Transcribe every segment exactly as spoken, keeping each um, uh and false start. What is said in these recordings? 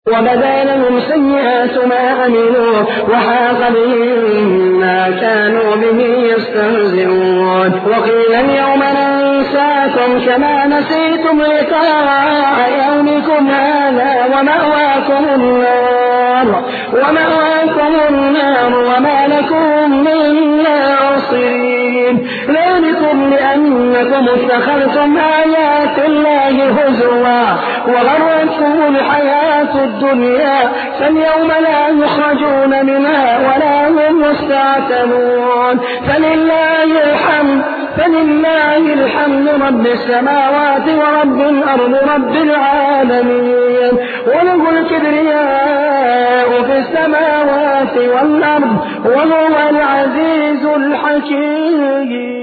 وبدا لهم سيئات ما عملوا وحاق بهم ما كانوا به يستهزئون. وقيل اليوم ننساكم كما نسيتم لقاء يومكم هذا ومأواكم النار ومأواكم النار وما لكم من ناصرين. ذلكم لأنكم اتخذتم آيات الله هزوا وغرتكم الحياة الدنيا فاليوم لا يخرجون منها ولا هم يستعتبون. فلله الحمد فلله الحمد رب السماوات ورب الأرض رب العالمين. وله الكبرياء في السماوات والأرض وهو العزيز الحكيم.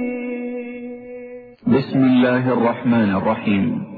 بسم الله الرحمن الرحيم.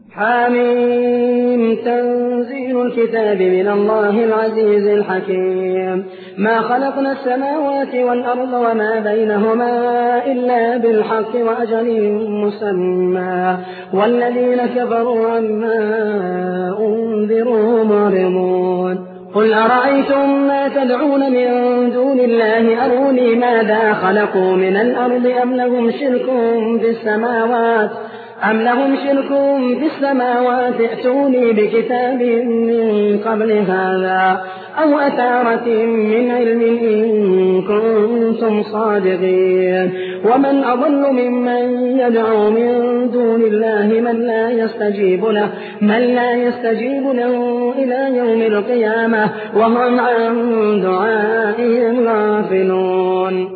حميم. تنزيل الكتاب من الله العزيز الحكيم. ما خلقنا السماوات والأرض وما بينهما إلا بالحق وأجل مسمى والذين كفروا عما أنذروا معرضون. قل أرأيتم ما تدعون من دون الله أروني ماذا خلقوا من الأرض أم لهم شرك في السماوات أم لهم شرك في السماوات ائتوني بكتاب من قبل هذا أو أثارة من علم إن كنتم صادقين. ومن أضل ممن يدعو من دون الله من لا يستجيب له من لا يستجيب له إلى يوم القيامة وهم عن دعائهم غافلون.